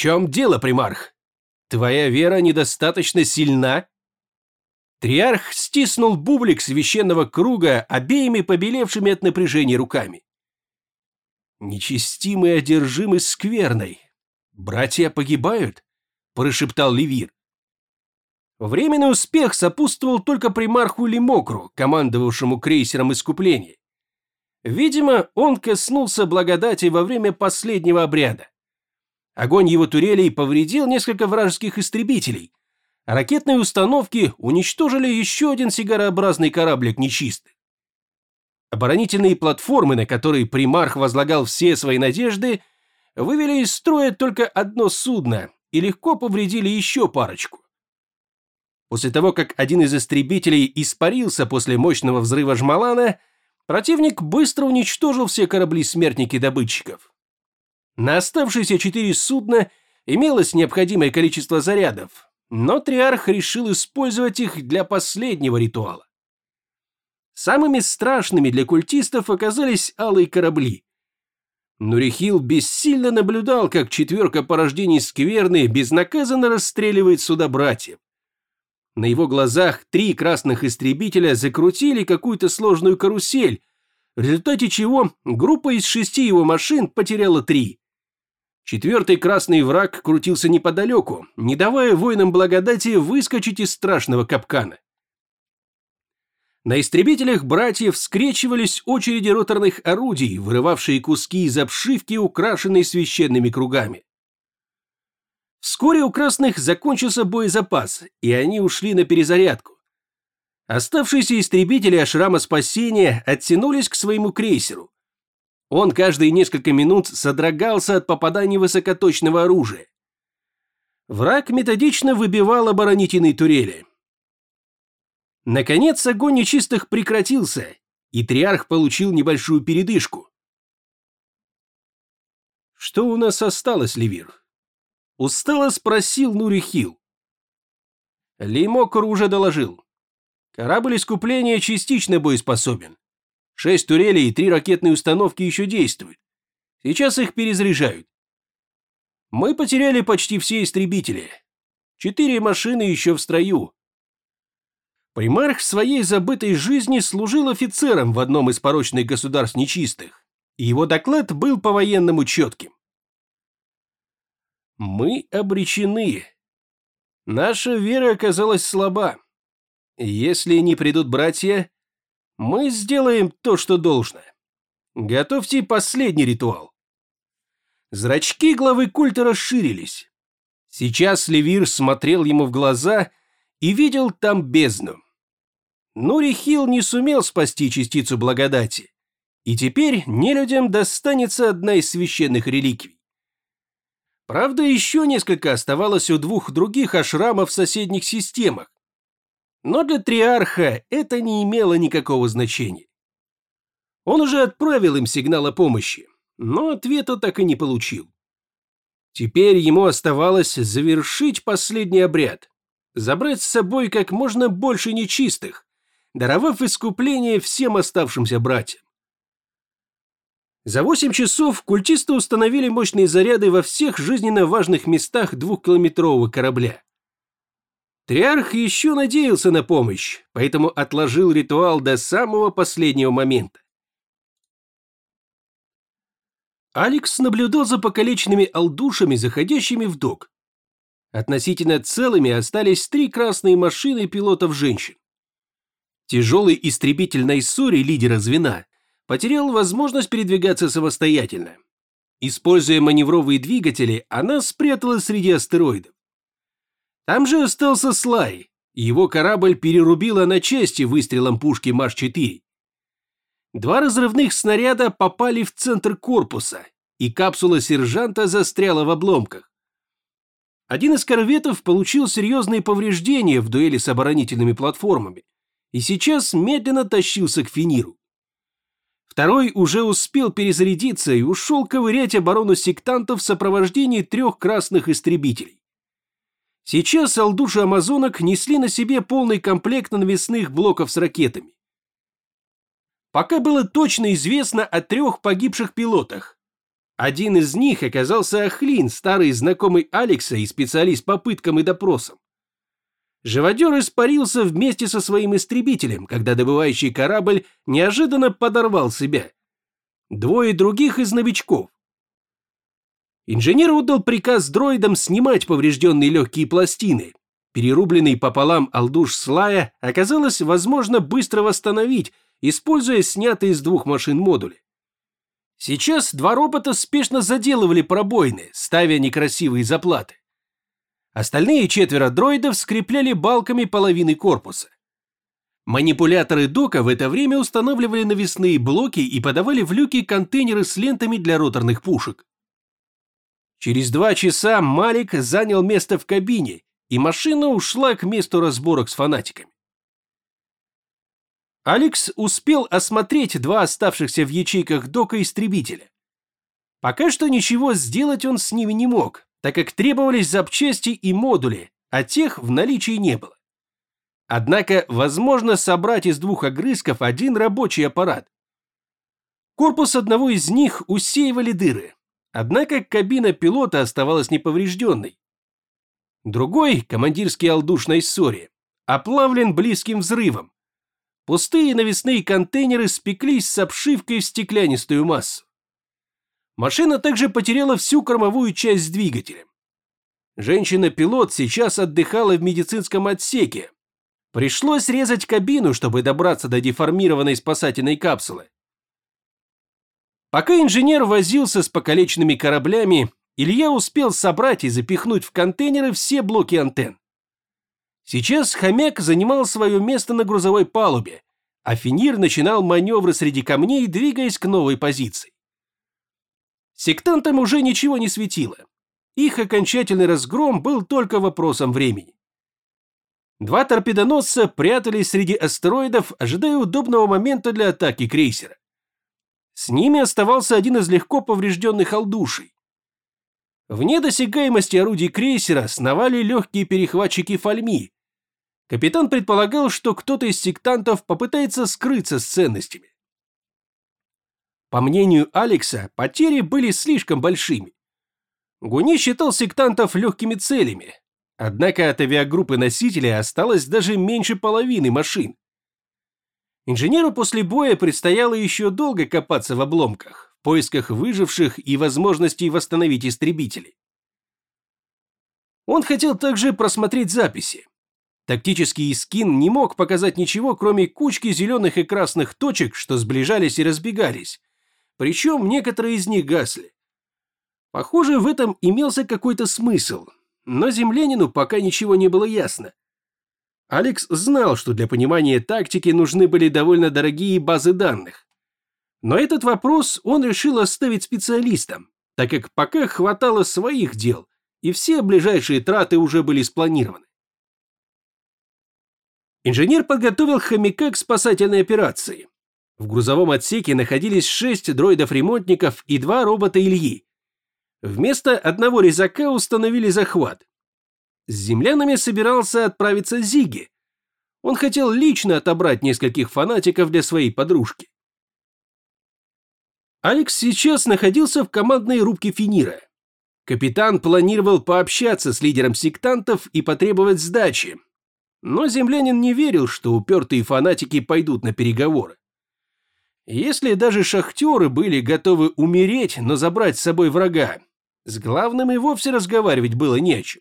чем дело, примарх? Твоя вера недостаточно сильна?» Триарх стиснул бублик священного круга обеими побелевшими от напряжения руками. «Нечестимые одержимы скверной. Братья погибают?» – прошептал Левир. Временный успех сопутствовал только примарху Лимокру, командовавшему крейсером искупления. Видимо, он коснулся благодати во время последнего обряда. Огонь его турелей повредил несколько вражеских истребителей, а ракетные установки уничтожили еще один сигарообразный кораблик нечистых. Оборонительные платформы, на которые примарх возлагал все свои надежды, вывели из строя только одно судно и легко повредили еще парочку. После того, как один из истребителей испарился после мощного взрыва Жмалана, противник быстро уничтожил все корабли-смертники добытчиков. На оставшиеся 4 судна имелось необходимое количество зарядов, но Триарх решил использовать их для последнего ритуала. Самыми страшными для культистов оказались алые корабли. Нурихил бессильно наблюдал, как 4 порождений скверны безнаказанно расстреливает суда братьев. На его глазах 3 красных истребителя закрутили какую-то сложную карусель, в результате чего группа из 6 его машин потеряла 3. 4-й красный враг крутился неподалеку, не давая воинам благодати выскочить из страшного капкана. На истребителях братьев скрещивались очереди роторных орудий, вырывавшие куски из обшивки, украшенной священными кругами. Вскоре у красных закончился боезапас, и они ушли на перезарядку. Оставшиеся истребители Ашрама Спасения оттянулись к своему крейсеру. Он каждые несколько минут содрогался от попаданий высокоточного оружия. Враг методично выбивал оборонительные турели. Наконец огонь нечистых прекратился, и Триарх получил небольшую передышку. «Что у нас осталось, Левир?» — устало спросил Нурихил. Лимокр уже доложил. Корабль искупления частично боеспособен. 6 турелей и 3 ракетные установки еще действуют. Сейчас их перезаряжают. Мы потеряли почти все истребители. 4 машины еще в строю. Примарх в своей забытой жизни служил офицером в одном из порочных государств нечистых, и его доклад был по-военному четким. Мы обречены. Наша вера оказалась слаба. Если не придут братья, мы сделаем то, что должно. Готовьте последний ритуал. Зрачки главы культа расширились. Сейчас Левир смотрел ему в глаза и видел там бездну. Нурихил не сумел спасти частицу благодати, и теперь нелюдям достанется одна из священных реликвий. Правда, еще несколько оставалось у 2 других ашрамов в соседних системах, но для Триарха это не имело никакого значения. Он уже отправил им сигнал о помощи, но ответа так и не получил. Теперь ему оставалось завершить последний обряд, забрать с собой как можно больше нечистых, даровав искупление всем оставшимся братьям. За 8 часов культисты установили мощные заряды во всех жизненно важных местах 2-километрового корабля. Триарх еще надеялся на помощь, поэтому отложил ритуал до самого последнего момента. Алекс наблюдал за покалеченными алдушами, заходящими в док. Относительно целыми остались 3 красные машины пилотов-женщин. Тяжелый истребитель Найсори, лидера звена, потерял возможность передвигаться самостоятельно. Используя маневровые двигатели, она спряталась среди астероидов. Там же остался Слай, и его корабль перерубило на части выстрелом пушки МАШ-4. 2 разрывных снаряда попали в центр корпуса, и капсула сержанта застряла в обломках. Один из корветов получил серьезные повреждения в дуэли с оборонительными платформами, и сейчас медленно тащился к Финиру. Второй уже успел перезарядиться и ушел ковырять оборону сектантов в сопровождении 3 красных истребителей. Сейчас алдуши амазонок несли на себе полный комплект навесных блоков с ракетами. Пока было точно известно о 3 погибших пилотах. Один из них оказался Ахлин, старый знакомый Алекса и специалист по пыткам и допросам. Живодер испарился вместе со своим истребителем, когда добывающий корабль неожиданно подорвал себя. Двое других из новичков. Инженер отдал приказ дроидам снимать поврежденные легкие пластины. Перерубленный пополам алдуш Слая оказалось возможно быстро восстановить, используя снятые из двух машин модули. Сейчас два робота спешно заделывали пробоины, ставя некрасивые заплаты. Остальные 4 дроидов скрепляли балками половины корпуса. Манипуляторы дока в это время устанавливали навесные блоки и подавали в люки контейнеры с лентами для роторных пушек. Через 2 часа Малик занял место в кабине, и машина ушла к месту разборок с фанатиками. Алекс успел осмотреть 2 оставшихся в ячейках дока истребителя. Пока что ничего сделать он с ними не мог, так как требовались запчасти и модули, а тех в наличии не было. Однако возможно собрать из 2 огрызков один рабочий аппарат. Корпус одного из них усеивали дыры, однако кабина пилота оставалась неповрежденной. Другой, командирский алдуш на Иссоре, оплавлен близким взрывом. Пустые навесные контейнеры спеклись с обшивкой в стеклянистую массу. Машина также потеряла всю кормовую часть с двигателем. Женщина-пилот сейчас отдыхала в медицинском отсеке. Пришлось резать кабину, чтобы добраться до деформированной спасательной капсулы. Пока инженер возился с покалеченными кораблями, Илья успел собрать и запихнуть в контейнеры все блоки антенн. Сейчас хомяк занимал свое место на грузовой палубе, а Финир начинал маневры среди камней, двигаясь к новой позиции. Сектантам уже ничего не светило. Их окончательный разгром был только вопросом времени. 2 торпедоносца прятались среди астероидов, ожидая удобного момента для атаки крейсера. С ними оставался один из легко поврежденных алдушей. Вне досягаемости орудий крейсера сновали легкие перехватчики Фальми. Капитан предполагал, что кто-то из сектантов попытается скрыться с ценностями. По мнению Алекса, потери были слишком большими. Гуни считал сектантов легкими целями, однако от авиагруппы носителя осталось даже меньше половины машин. Инженеру после боя предстояло еще долго копаться в обломках, в поисках выживших и возможностей восстановить истребители. Он хотел также просмотреть записи. Тактический Искин не мог показать ничего, кроме кучки зеленых и красных точек, что сближались и разбегались. Причем некоторые из них гасли. Похоже, в этом имелся какой-то смысл, но землянину пока ничего не было ясно. Алекс знал, что для понимания тактики нужны были довольно дорогие базы данных. Но этот вопрос он решил оставить специалистам, так как пока хватало своих дел, и все ближайшие траты уже были спланированы. Инженер подготовил хомяка к спасательной операции. В грузовом отсеке находились 6 дроидов-ремонтников и 2 робота Ильи. Вместо одного резака установили захват. С землянами собирался отправиться Зигги. Он хотел лично отобрать нескольких фанатиков для своей подружки. Алекс сейчас находился в командной рубке Финира. Капитан планировал пообщаться с лидером сектантов и потребовать сдачи. Но землянин не верил, что упертые фанатики пойдут на переговоры. Если даже шахтеры были готовы умереть, но забрать с собой врага, с главным и вовсе разговаривать было не о чем.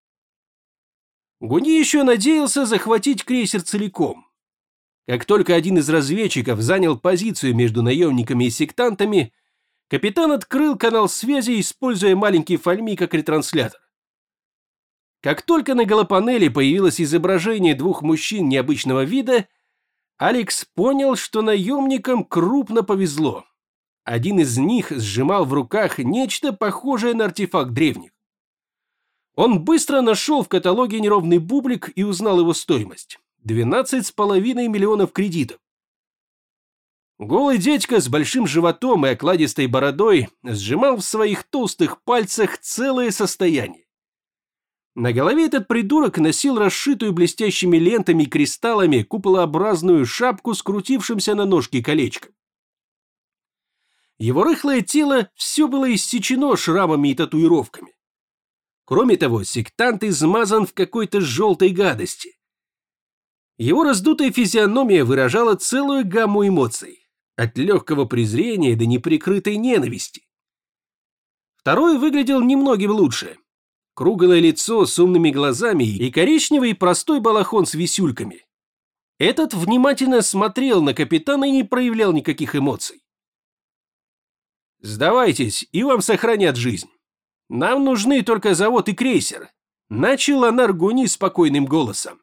Гуни еще надеялся захватить крейсер целиком. Как только один из разведчиков занял позицию между наемниками и сектантами, капитан открыл канал связи, используя маленький Фальми как ретранслятор. Как только на голопанели появилось изображение 2 мужчин необычного вида, Алекс понял, что наемникам крупно повезло. Один из них сжимал в руках нечто похожее на артефакт древних. Он быстро нашел в каталоге неровный бублик и узнал его стоимость – 12,5 миллионов кредитов. Голый дядька с большим животом и окладистой бородой сжимал в своих толстых пальцах целое состояние. На голове этот придурок носил расшитую блестящими лентами и кристаллами куполообразную шапку с крутившимся на ножке колечком. Его рыхлое тело все было иссечено шрамами и татуировками. Кроме того, сектант измазан в какой-то желтой гадости. Его раздутая физиономия выражала целую гамму эмоций, от легкого презрения до неприкрытой ненависти. Второй выглядел немногим лучше. Круглое лицо с умными глазами и коричневый простой балахон с висюльками. Этот внимательно смотрел на капитана и не проявлял никаких эмоций. «Сдавайтесь, и вам сохранят жизнь. Нам нужны только завод и крейсер», — начал Анар Гуни спокойным голосом.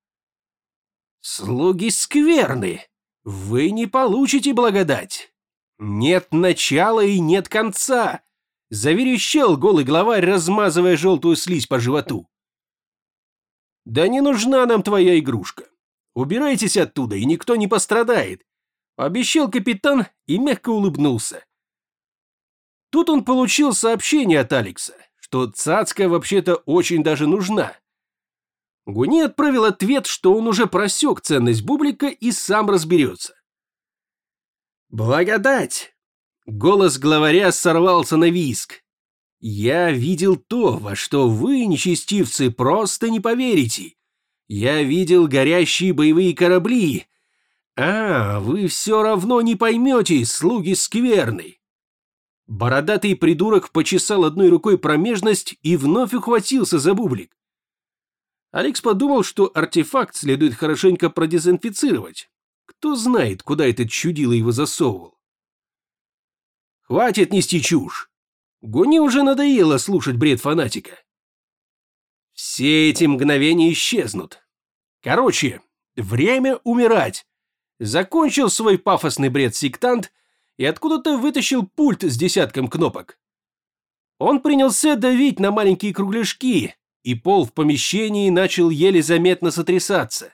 «Слуги скверны. Вы не получите благодать. Нет начала и нет конца», — заверещал голый главарь, размазывая желтую слизь по животу. «Да не нужна нам твоя игрушка. Убирайтесь оттуда, и никто не пострадает», — обещал капитан и мягко улыбнулся. Тут он получил сообщение от Алекса, что цацка вообще-то очень даже нужна. Гуни отправил ответ, что он уже просек ценность бублика и сам разберется. «Благодать!» Голос главаря сорвался на визг. «Я видел то, во что вы, нечестивцы, просто не поверите. Я видел горящие боевые корабли. А, вы все равно не поймете, слуги скверны». Бородатый придурок почесал одной рукой промежность и вновь ухватился за бублик. Алекс подумал, что артефакт следует хорошенько продезинфицировать. Кто знает, куда этот чудило его засовывал. Хватит нести чушь. Гуни уже надоело слушать бред фанатика. Все эти мгновения исчезнут. Короче, время умирать. Закончил свой пафосный бред сектант и откуда-то вытащил пульт с десятком кнопок. Он принялся давить на маленькие кругляшки, и пол в помещении начал еле заметно сотрясаться.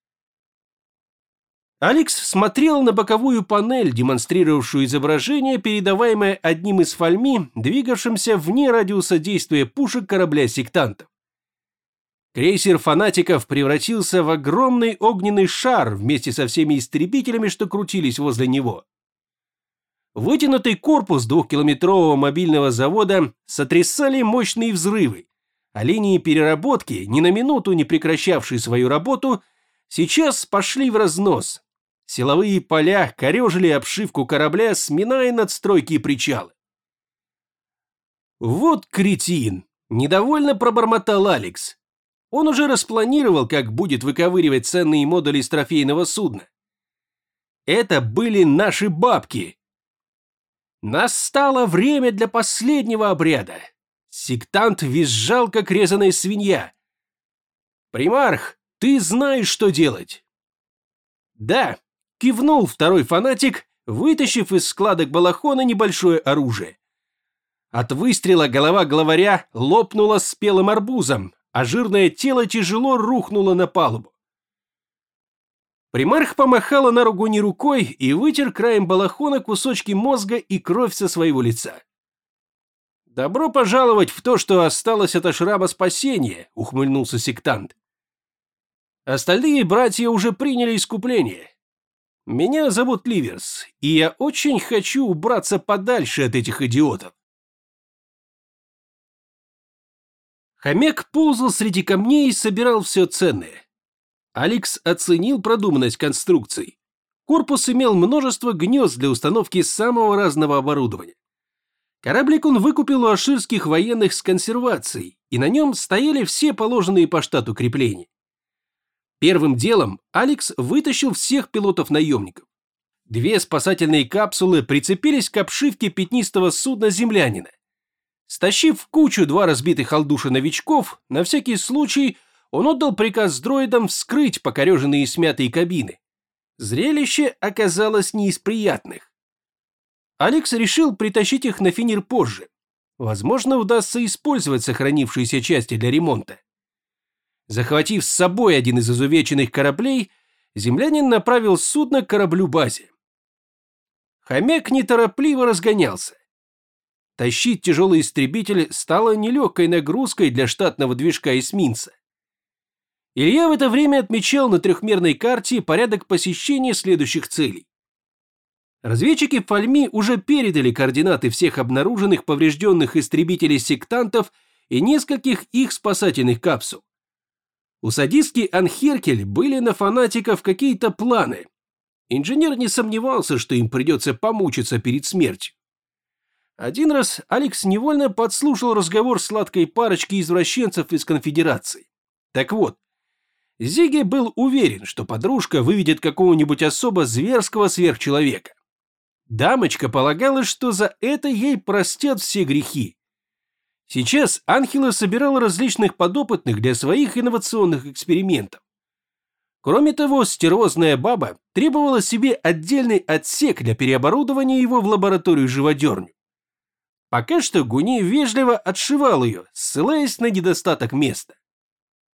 Алекс смотрел на боковую панель, демонстрировавшую изображение, передаваемое одним из фальми, двигавшимся вне радиуса действия пушек корабля сектантов. Крейсер фанатиков превратился в огромный огненный шар вместе со всеми истребителями, что крутились возле него. Вытянутый корпус двухкилометрового мобильного завода сотрясали мощные взрывы, а линии переработки, ни на минуту не прекращавшие свою работу, сейчас пошли в разнос. Силовые поля корежили обшивку корабля, сминая надстройки и причалы. «Вот кретин!» – недовольно пробормотал Алекс. Он уже распланировал, как будет выковыривать ценные модули из трофейного судна. Это были наши бабки. Настало время для последнего обряда. Сектант визжал, как резаная свинья. «Примарх, ты знаешь, что делать?» «Да», — кивнул второй фанатик, вытащив из складок балахона небольшое оружие. От выстрела голова главаря лопнула спелым арбузом, а жирное тело тяжело рухнуло на палубу. Примарх помахала на Гуни рукой и вытер краем балахона кусочки мозга и кровь со своего лица. «Добро пожаловать в то, что осталось от шрама спасения», — ухмыльнулся сектант. «Остальные братья уже приняли искупление. Меня зовут Ливерс, и я очень хочу убраться подальше от этих идиотов». Хомяк ползал среди камней и собирал все ценное. Алекс оценил продуманность конструкций. Корпус имел множество гнезд для установки самого разного оборудования. Кораблик он выкупил у аширских военных с консервацией, и на нем стояли все положенные по штату крепления. Первым делом Алекс вытащил всех пилотов-наемников. 2 спасательные капсулы прицепились к обшивке пятнистого судна землянина. Стащив в кучу 2 разбитых халдуша новичков, на всякий случай он отдал приказ дроидам вскрыть покореженные и смятые кабины. Зрелище оказалось не из приятных. Алекс решил притащить их на Финир позже. Возможно, удастся использовать сохранившиеся части для ремонта. Захватив с собой один из изувеченных кораблей, землянин направил судно к кораблю-базе. Хомяк неторопливо разгонялся. Тащить тяжелый истребитель стало нелегкой нагрузкой для штатного движка эсминца. Илья в это время отмечал на трехмерной карте порядок посещения следующих целей. Разведчики Фальми уже передали координаты всех обнаруженных поврежденных истребителей-сектантов и нескольких их спасательных капсул. У садистки Анхеркель были на фанатиков какие-то планы. Инженер не сомневался, что им придется помучиться перед смертью. Один раз Алекс невольно подслушал разговор сладкой парочки извращенцев из конфедерации. Так вот, Зиги был уверен, что подружка выведет какого-нибудь особо зверского сверхчеловека. Дамочка полагала, что за это ей простят все грехи. Сейчас Анхела собирала различных подопытных для своих инновационных экспериментов. Кроме того, стервозная баба требовала себе отдельный отсек для переоборудования его в лабораторию-живодерню. Пока что Гуни вежливо отшивал ее, ссылаясь на недостаток места.